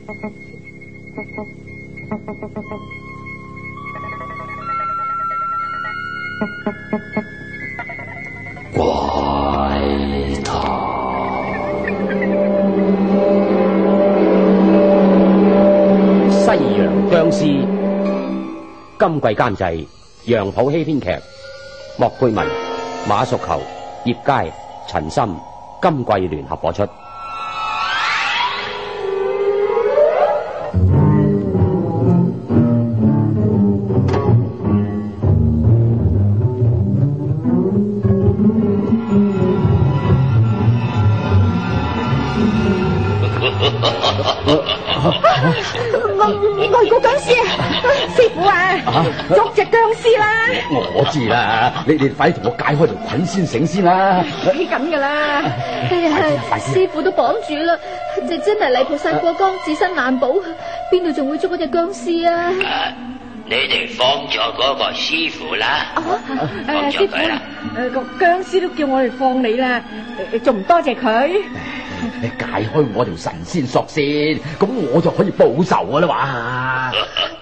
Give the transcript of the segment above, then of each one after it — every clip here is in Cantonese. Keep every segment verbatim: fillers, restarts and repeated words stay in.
怪談西洋僵屍，今季監製楊普希編劇，莫佩文、馬淑球、葉佳、陳森，今季聯合播出。 外國僵屍啊！師傅啊，捉隻僵屍啦！ 我知啦，你你快啲同我解開條捆先繩先啦！ 起緊噶啦！哎呀，師傅都綁住啦，就真係泥菩薩過江，自身難保，邊度仲會捉嗰隻僵屍啊？ 啊你哋放咗嗰個師傅啦！放咗佢啦！ 誒，個僵屍都叫我哋放你啦，仲唔多謝佢？ 你解開我條神仙索先，咁我就可以報仇噶啦嘛！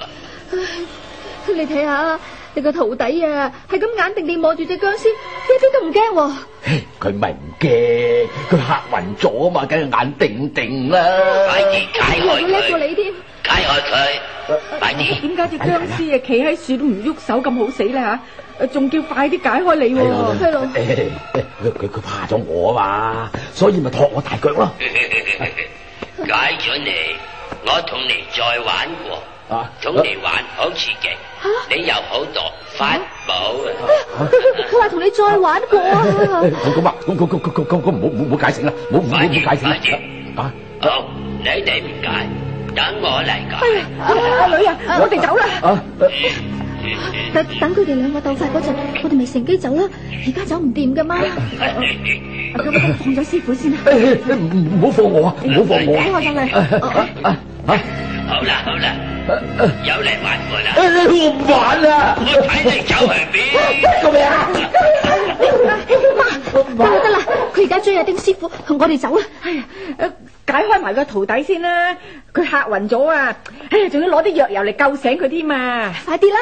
你睇下，你個徒弟啊，係咁眼定定望住隻僵屍，一啲都唔驚。 佢咪唔驚，佢嚇暈咗啊嘛，梗係眼定定啦！ 快啲解開佢！ 叻過你添， 解開佢！快啲！ 點解隻僵屍啊企喺樹都唔喐手咁好死咧吓？仲叫快啲解開你喎！係咯， 佢佢怕咗我啊嘛，所以咪托我大腳咯。 解咗你，我同你再玩過，啊，同你玩好刺激，你有好多法寶啊！ 佢話同你再玩過啊！ 咁啊，咁咁咁咁咁咁唔好唔好解釋啦，唔好唔好解釋啦！啊， 好，你哋唔解，等我嚟解。 阿女啊，我哋走啦！等等佢哋兩個鬥快嗰陣，我哋咪乘機走啦。而家走唔掂噶嘛？咁放咗師傅先啦。 唔好放我啊！唔好放我啊！ 我上嚟。 好啦好啦，有嚟玩我啦！ 我唔玩啦！ 我睇你走去邊？ 做咩啊？ 媽，得啦得啦，佢而家追阿丁師傅，同我哋走啦。哎呀，解開埋個徒弟先啦，佢嚇暈咗啊！哎呀，仲要攞啲藥油嚟救醒佢添啊！快啲啦！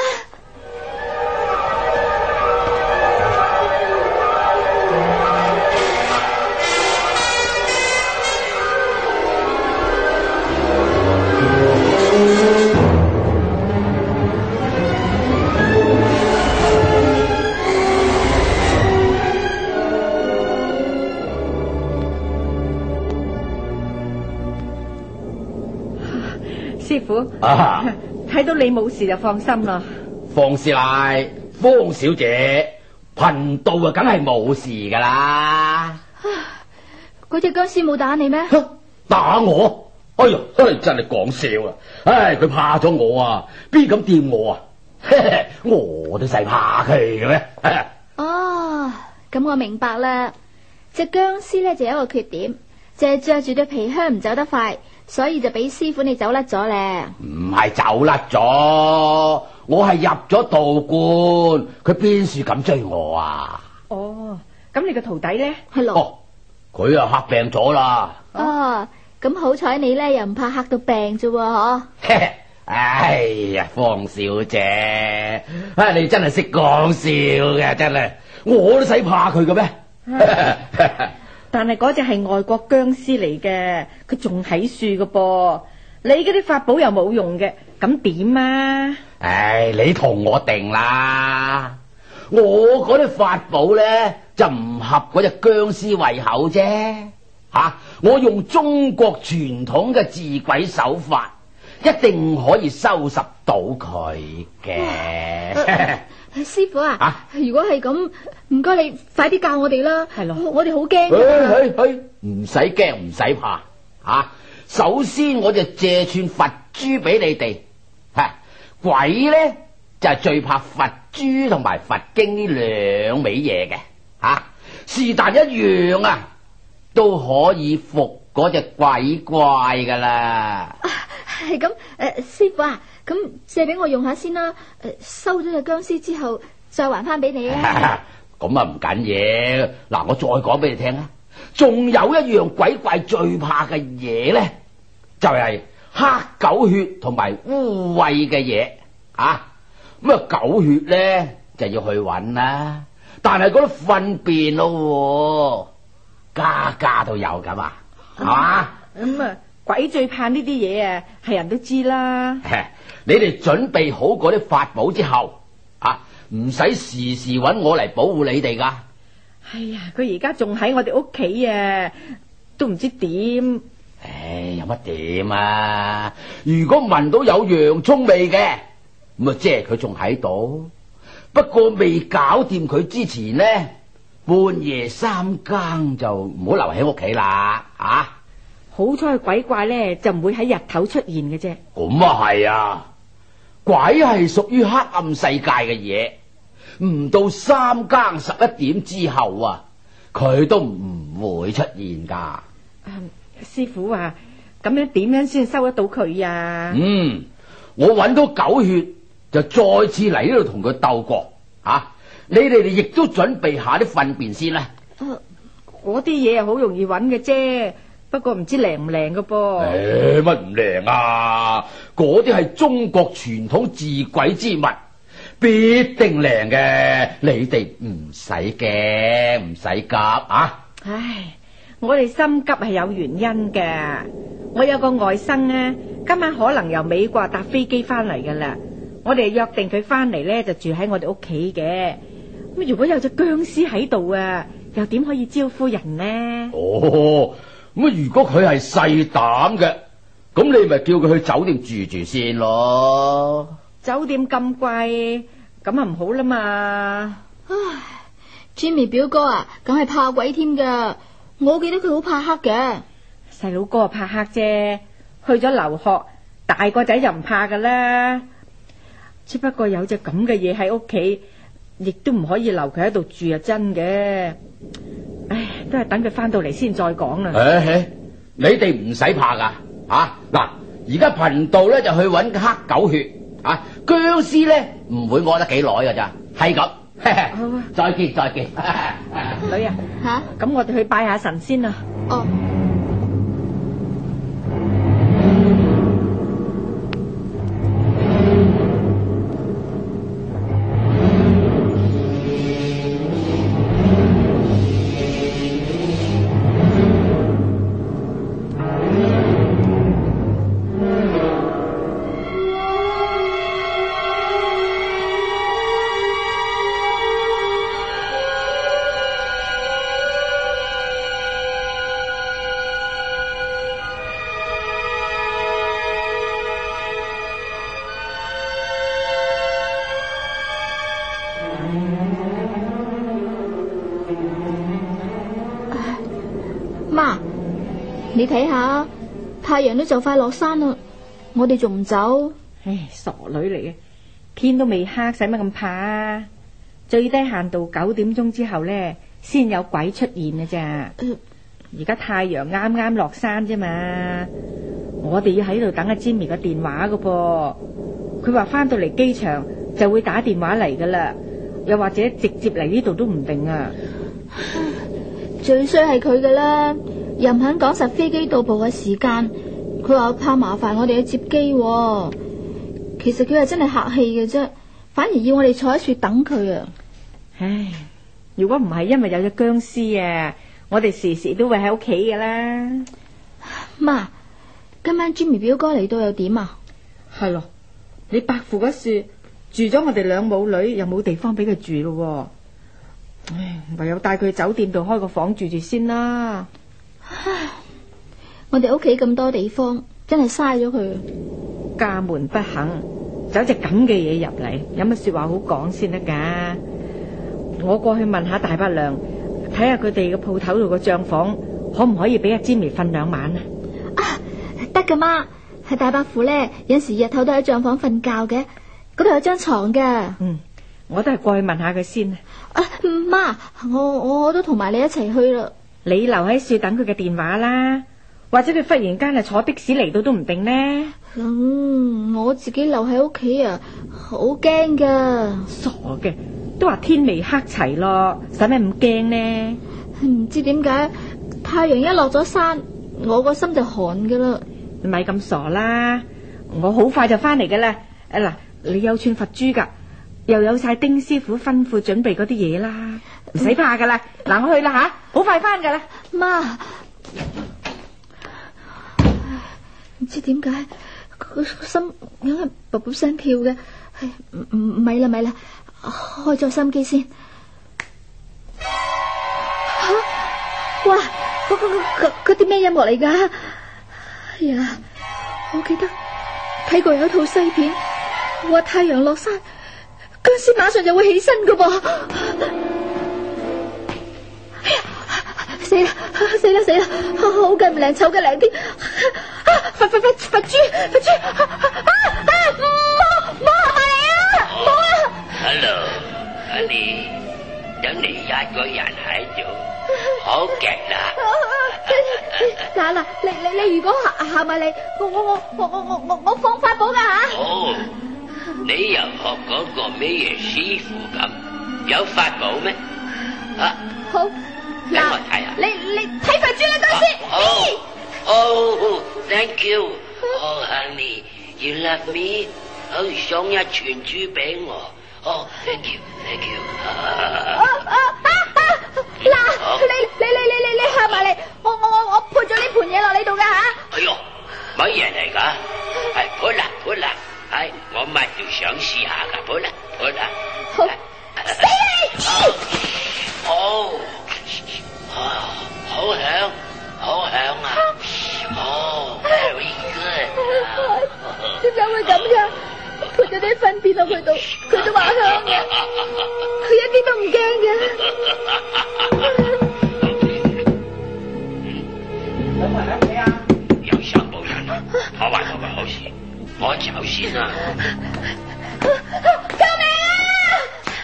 師傅，啊，睇到你冇事就放心啦。 方師奶，方小姐，貧道啊，梗係冇事噶啦。 嗰隻僵屍冇打你咩？ 打我？哎呀，真係講笑啊！唉，佢怕咗我啊，邊敢掂我啊？我都使怕佢嘅咩？ 哦，咁我明白啦。隻僵屍咧就有一個缺點，就係着住對皮靴唔走得快。所以就俾師傅你走甩咗咧？ 唔係走甩咗，我係入咗道觀，佢邊處敢追我啊？ 哦，咁你個徒弟咧？係咯。 哦，佢啊嚇病咗啦。 哦，咁好彩你咧又唔怕嚇到病啫，嗬？ 哎呀，方小姐，啊你真係識講笑嘅，真係，我都使怕佢嘅咩？ 但係嗰隻係外國僵屍嚟嘅，佢仲喺樹㗎噃。你嗰啲法寶又冇用嘅，咁點啊？ 唉，你同我定啦。我嗰啲法寶咧就唔合嗰隻僵屍胃口啫。吓、啊，我用中國傳統嘅治鬼手法，一定可以收拾到佢嘅。 師傅啊，啊如果係咁，唔該你快啲教我哋啦。係咯，我哋好驚㗎。 唔使驚，唔使怕。吓、啊，首先我就借串佛珠俾你哋。吓、啊，鬼咧就係、是、最怕佛珠同埋佛經呢兩味嘢嘅。吓，是但一樣啊，都可以服嗰隻鬼怪噶啦。 係咁，誒，師傅啊。咁借俾我用下先啦，誒，收咗隻僵屍之後再還翻俾你啊！ 咁啊唔緊要，嗱我再講俾你聽啊，仲有一樣鬼怪最怕嘅嘢咧，就係、是、 黑狗血同埋污穢嘅嘢啊！咁啊狗血咧就要去揾啦，但係嗰啲糞便咯，家家都有噶嘛，係嘛？ 咁啊，鬼最怕呢啲嘢啊，係人都知啦。 你哋準備好嗰啲法寶之後啊，唔使時時揾我嚟保護你哋噶。 哎呀，佢而家仲喺我哋屋企啊，都唔知點。 唉，有乜點啊？如果聞到有洋蔥味嘅，咁啊即係佢仲喺度。不過未搞掂佢之前呢，半夜三更就唔好留喺屋企啦。啊， 好彩鬼怪咧就唔會喺日頭出現嘅啫。 咁啊係啊，鬼係屬於黑暗世界嘅嘢，唔到三更十一點之後啊，佢都唔會出現噶。 嗯師傅話咁樣點樣先收得到佢啊？ 嗯，我揾到狗血就再次嚟呢度同佢鬥過啊！你哋哋亦都準備下啲糞便先啦。 嗰啲嘢係好容易揾嘅啫，不過唔知靈唔靈㗎噃。 誒，乜唔靈啊？嗰啲係中國傳統治鬼之物，必定靈嘅。你哋唔使驚，唔使急啊！ 唉。我哋心急係有原因嘅，我有個外甥呢，今晚可能由美國搭飛機翻嚟噶啦。我哋約定佢翻嚟呢，就住喺我哋屋企嘅。咁如果有隻僵屍喺度啊，又點可以招呼人呢？ 哦，咁如果佢係細膽嘅，咁你咪叫佢去酒店住住先咯。 酒店咁貴，咁啊唔好啦嘛。 唉 ，Jimmy 表哥啊，梗係怕鬼添噶。我記得佢好怕黑嘅。 細佬哥怕黑啫，去咗留學，大個仔就唔怕噶啦。只不過有隻咁嘅嘢喺屋企，亦都唔可以留佢喺度住啊！真嘅，唉，都係等佢翻到嚟先再講啦。 誒，你哋唔使怕噶，吓嗱，而家頻道咧就去揾黑狗血，啊，僵屍咧唔會餓得幾耐噶咋，係咁。再見再見， 女啊， 吓， 咁我哋去拜下神先啦。 哦。媽，你睇下，太陽都就快落山啦，我哋仲唔走？ 唉，傻女嚟嘅，天都未黑，使乜咁怕啊？最低限度九點鐘之後呢，先有鬼出現嘅咋。而家太陽啱啱落山啫嘛，我哋要喺度等阿 Jimmy 個電話噶噃。佢話翻到嚟機場就會打電話嚟噶啦，又或者直接嚟呢度都唔定啊。 最衰係佢噶啦，又唔肯講實飛機到埗嘅時間，佢話怕麻煩我哋去接機。其實佢係真係客氣嘅啫，反而要我哋坐喺樹等佢啊。 唉，如果唔係因為有隻僵屍啊，我哋時時都會喺屋企噶啦。 媽，今晚 Jimmy 表哥嚟到又點啊？ 係咯，你伯父嗰樹住咗我哋兩母女，又冇地方俾佢住咯。唉，唯有帶佢去酒店度開個房住住先啦。 唉，我哋屋企咁多地方，真係嘥咗佢。 家門不幸，就有隻咁嘅嘢入嚟，有乜說話好講先得噶？我過去問下大伯娘，睇下佢哋嘅鋪頭度個帳房可唔可以俾阿 Jimmy 瞓兩晚啊？ 啊，得噶媽，係大伯父咧，有時日頭都喺帳房瞓覺嘅，嗰度有張床噶。 嗯，我都係過去問下佢先。 啊，媽，我我都同埋你一齊去啦。 你留喺樹等佢嘅電話啦，或者佢忽然間係坐的士嚟到都唔定呢。 嗯，我自己留喺屋企啊，好驚噶。 傻嘅，都話天未黑齊咯，使咩咁驚呢？ 唔知點解太陽一落咗山，我個心就寒噶啦。 你咪咁傻啦，我好快就翻嚟噶啦。誒嗱，你有串佛珠噶，又有晒丁師傅吩咐準備嗰啲嘢啦，唔使怕噶啦。嗱，我去啦吓，好快翻噶啦。 媽，唔知點解個心硬係卜卜聲跳嘅，唔唔咪啦咪啦，開咗心機先。吓、啊，哇，嗰嗰嗰嗰啲咩音樂嚟噶？哎呀，我記得睇過有一套西片，話太陽落山，僵屍馬上就會起身噶噃。哎呀，死啦死啦死啦，好嘅唔靈，醜嘅靈啲。佛佛佛佛珠佛珠，啊啊！冇冇係咪你啊？冇啊 ！Hello，Honey，有你一個人喺度，好勁啦！ 嗱嗱，你你你如果行行埋嚟，我我我我我我我我放法寶噶吓！ 哦，你又學嗰個咩嘢師傅咁，有法寶咩？啊， 好， 俾我睇下。 你你睇佛珠啦，僵屍！ 哦 ，Thank you，哦 ，Honey，you love me，好送一串珠俾我。哦 ，Thank you，Thank you。 啊啊啊啊！嗱，你你你你你你行埋嚟，我我我我潑咗呢盤嘢落你度噶吓。 哎呦，乜嘢嚟噶？係潑啦潑啦，係我乜要想試下噶，潑啦潑啦。 好，死你！ 哦，啊，好響，好響啊！哦 ，very good。 點解會咁噶？潑咗啲糞便落佢度，佢都話香嘅，佢一啲都唔驚嘅。 有冇人喺屋企啊？ 有三冇人啊！破壞我嘅好事，我走先啦。 救命啊！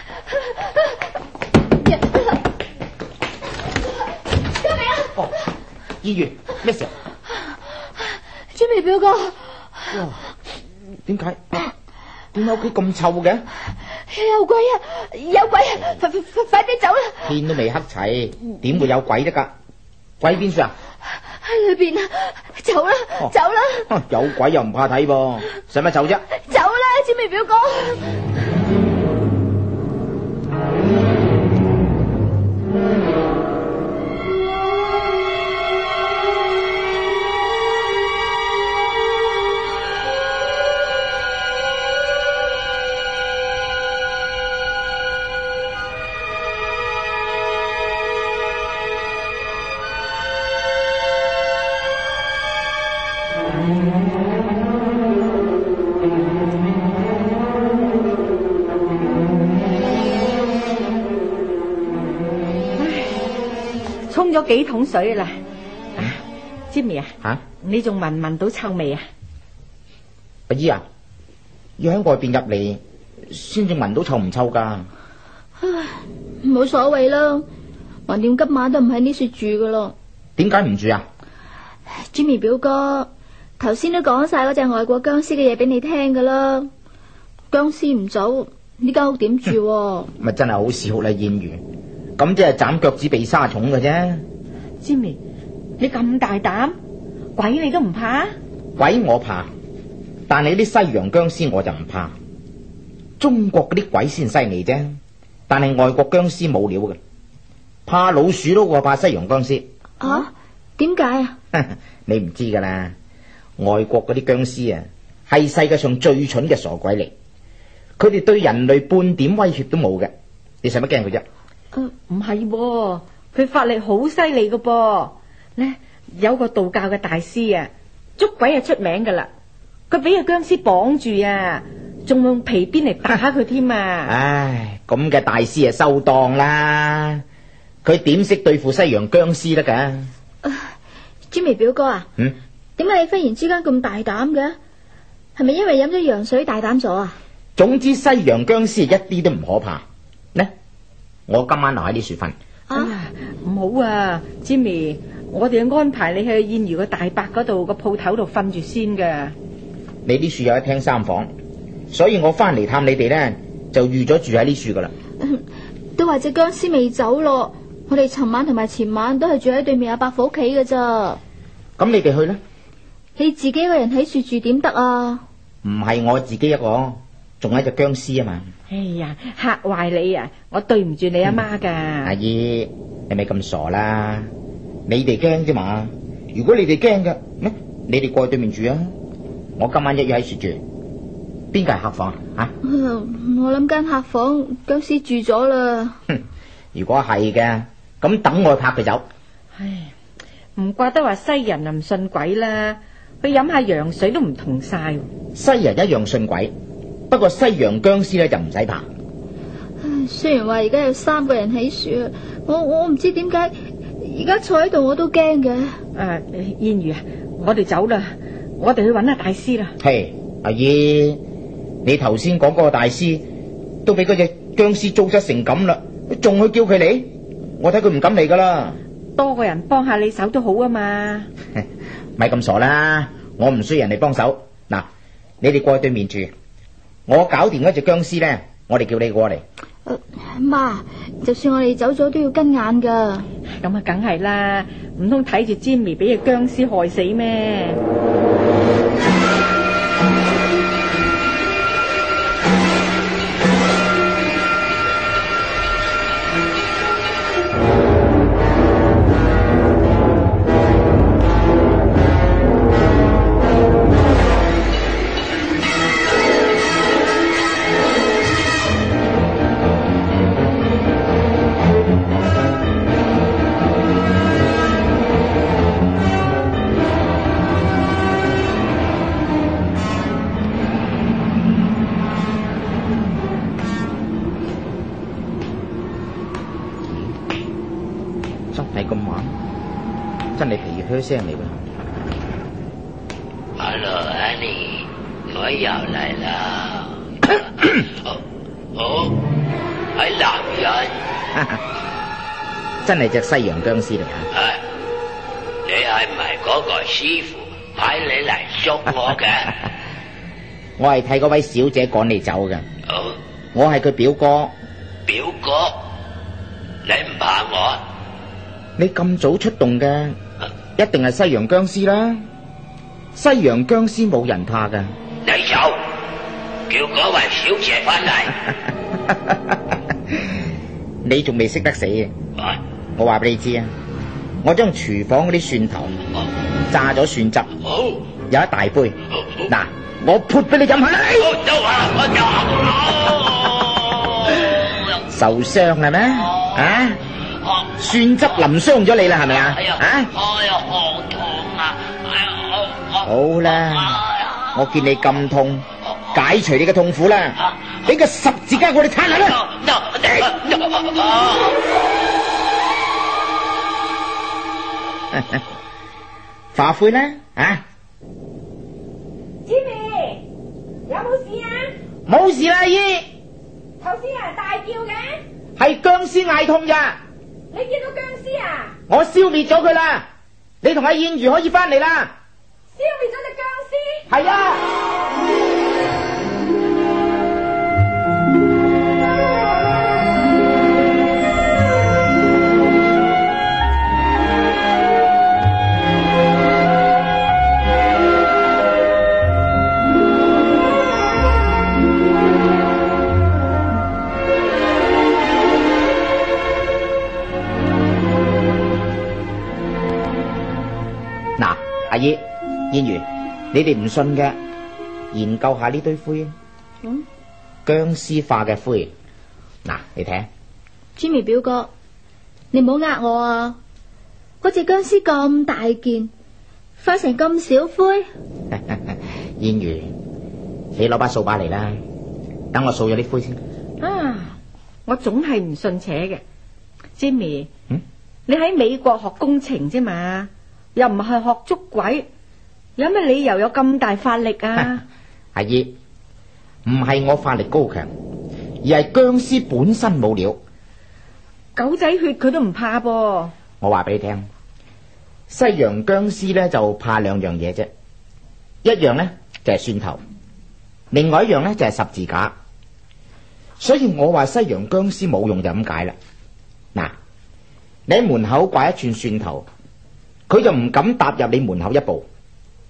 救命啊！ 哦，醫院咩事？ 朱眉表哥。 哇，點解？點解屋企咁臭嘅？ 有鬼啊！有鬼啊！快快快啲走啦！ 天都未黑齊，點會有鬼得噶？鬼邊處啊？ 喺裏邊啊！走啦， 哦、 走啦！ 有鬼又唔怕睇噃，使乜走啫？ 走啦，朱眉表哥！ 沖咗幾桶水啦，啊，Jimmy啊， 吓， 你仲聞唔聞到臭味啊？ 阿姨啊，要喺外邊入嚟先至聞到臭唔臭噶？ 唉，冇所謂啦，橫掂今晚都唔喺呢處住噶咯。 點解唔住啊 ？Jimmy 表哥頭先都講晒嗰隻外國僵屍嘅嘢俾你聽噶啦，僵屍唔走，呢間屋點住啊？ 咪真係好少啦，艷遇。咁即係斬腳趾避沙蟲嘅啫。 Jimmy，你咁大膽，鬼你都唔怕？ 鬼我怕，但係啲西洋僵屍我就唔怕。中國嗰啲鬼先犀利啫，但係外國僵屍冇料嘅，怕老鼠都過怕西洋僵屍。 啊？點解啊？ 你唔知噶啦，外國嗰啲僵屍啊，係世界上最蠢嘅傻鬼嚟，佢哋對人類半點威脅都冇嘅，你使乜驚佢啫？ 唔係噃，佢法力好犀利噶噃。咧有個道教嘅大師啊，捉鬼係出名噶啦，佢俾個僵屍綁住啊，仲用皮鞭嚟打佢添啊！ 唉，咁嘅大師啊收檔啦，佢點識對付西洋僵屍得噶 ？Jimmy 表哥啊， 嗯， 點解你忽然之間咁大膽嘅？係咪因為飲咗羊水大膽咗啊？ 總之西洋僵屍一啲都唔可怕。呢，我今晚留喺呢處瞓。 啊，唔好啊 ，Jimmy，我哋安排你去燕如個大伯嗰度個鋪頭度瞓住先噶。 你呢處有一廳三房，所以我翻嚟探你哋咧，就預咗住喺呢處噶啦。 都話隻僵屍未走咯，我哋尋晚同埋前晚都係住喺對面阿伯父屋企噶咋。 咁你哋去啦， 你自己一個人喺樹住點得啊？ 唔係我自己一個，仲有一隻僵屍啊嘛。 哎呀，嚇壞你啊！我對唔住你阿媽噶。 阿姨，你咪咁傻啦！你哋驚啫嘛？如果你哋驚嘅，咩？你哋過去對面住啊！我今晚一夜喺樹住。邊個係客房啊？ 我諗間客房僵屍住咗啦。 哼，如果係嘅，咁等我去拍佢走。 唉，唔怪得話西人啊唔信鬼啦，去飲下洋水都唔同晒。 西人一樣信鬼，不過西洋僵屍咧就唔使怕。 雖然話而家有三個人喺樹，我我唔知點解而家坐喺度我都驚嘅。 誒，燕如啊，我哋走啦，我哋去揾下大師啦。 係，阿姨，你頭先講嗰個大師都俾嗰隻僵屍糟質成咁啦，仲去叫佢嚟？我睇佢唔敢嚟噶啦。 多個人幫下你手都好啊嘛。 咪咁傻啦，我唔需要人哋幫手。嗱，你哋過去對面住，我搞掂嗰隻僵屍咧，我哋叫你過嚟。 呃、媽，就算我哋走咗都要跟眼噶。 咁啊，梗係啦，唔通睇住 Jimmy 俾隻僵屍害死咩？ 真係皮靴聲嚟喎。 Hello Annie， 我又嚟啦。哦，係男人。 真係隻西洋僵屍嚟嚇。 啊，你係唔係嗰個師傅派你嚟捉我嘅？ 我係替嗰位小姐趕你走嘅。 哦， 我係佢表哥。 表哥，你唔怕我？ 你咁早出動嘅，一定係西洋僵屍啦。西洋僵屍冇人怕噶。 你走，叫嗰位小姐翻嚟。 你仲未識得死嘅。 啊， 我話俾你知啊，我將廚房嗰啲蒜頭榨咗蒜汁， 好， 有一大杯。嗱，我潑俾你飲下啦。受傷啦咩？啊？蒜汁淋傷咗你啦，係咪啊？啊！ 哎呀，好痛啊！ 好啦，我見你咁痛，解除你嘅痛苦啦，俾個十字架我哋睇下啦。化灰啦，啊 ！Jimmy， 有冇事啊？ 冇事啦，阿姨。 頭先啊大叫嘅， 係僵屍嗌痛咋？ 你見到僵屍啊？ 我消滅咗佢啦，你同阿燕如可以翻嚟啦。 消滅咗隻僵屍？ 係啊。嗱，阿姨、燕如，你哋唔信嘅，研究下呢堆灰。 嗯， 僵屍化嘅灰。嗱，你睇。 Jimmy 表哥，你唔好呃我啊！嗰隻僵屍咁大件，化成咁少灰。 燕如，你攞把掃把嚟啦，等我掃咗啲灰先。 啊，我總係唔信邪嘅。Jimmy， 嗯， 你喺美國學工程啫嘛？又唔係學捉鬼，有咩理由有咁大法力啊？ 阿姨，唔係我法力高強，而係僵屍本身冇料。 狗仔血佢都唔怕噃。 我話俾你聽，西洋僵屍咧就怕兩樣嘢啫，一樣咧就係蒜頭，另外一樣咧就係十字架。所以我話西洋僵屍冇用就咁解啦。嗱，你喺門口掛一串蒜頭，佢就唔敢踏入你門口一步。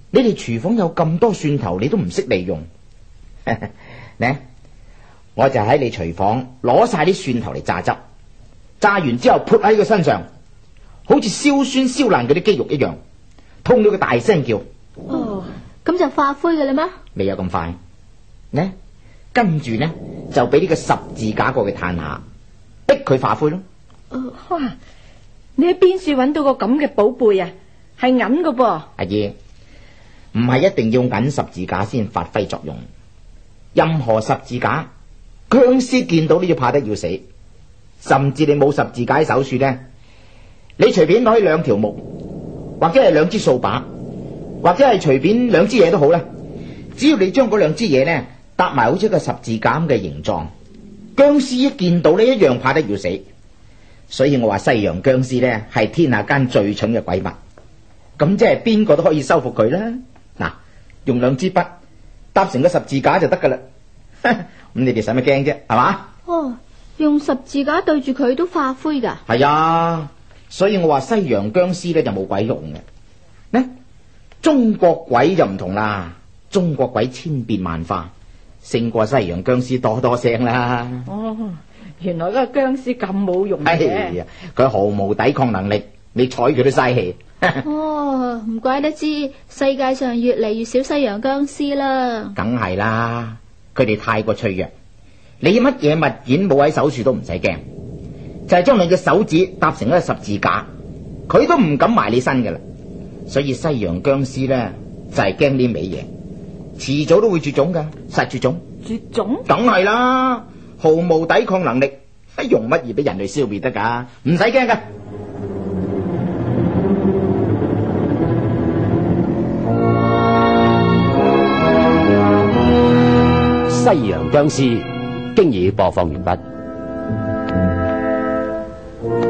你哋廚房有咁多蒜頭，你都唔識利用。呢，我就喺你廚房攞晒啲蒜頭嚟榨汁，榨完之後潑喺佢身上，好似燒酸燒爛嗰啲肌肉一樣，痛到佢大聲叫。 哦，咁就化灰嘅啦咩？ 未有咁快。呢，跟住呢就俾呢個十字架過去嘆下，逼佢化灰咯。 哇！你喺邊處揾到個咁嘅寶貝啊？係銀噶噃。 阿爺，唔係一定要銀十字架先發揮作用，任何十字架，僵屍見到都要怕得要死。甚至你冇十字架喺手處呢，你隨便攞起兩條木，或者係兩支掃把，或者係隨便兩支嘢都好啦。只要你將嗰兩支嘢呢搭埋好似一個十字架咁嘅形狀，僵屍一見到呢一樣怕得要死。所以我話西洋僵屍呢係天下間最蠢嘅鬼物。咁即係邊個都可以收服佢啦。嗱，用兩支筆搭成個十字架就得噶啦。咁你哋使乜驚啫？係嘛？ 哦，用十字架對住佢都化灰噶。 係啊，所以我話西洋僵屍呢就冇鬼用嘅。呢，中國鬼就唔同啦，中國鬼千變萬化，勝過西洋僵屍多多聲啦。 哦，原來嗰個僵屍咁冇用嘅。 哎呀，佢毫無抵抗能力，你睬佢都嘥氣。 哦，唔怪得知世界上越嚟越少西洋僵屍啦。 梗係啦，佢哋太過脆弱，你乜嘢物件冇喺手處都唔使驚，就係將你嘅手指搭成一個十字架，佢都唔敢埋你身噶啦。所以西洋僵屍咧就係驚呢味嘢，遲早都會絕種噶，實絕種。 絕種？ 梗係啦，毫無抵抗能力，用乜嘢俾人類消滅得噶？唔使驚噶。 西洋僵屍經已播放完畢。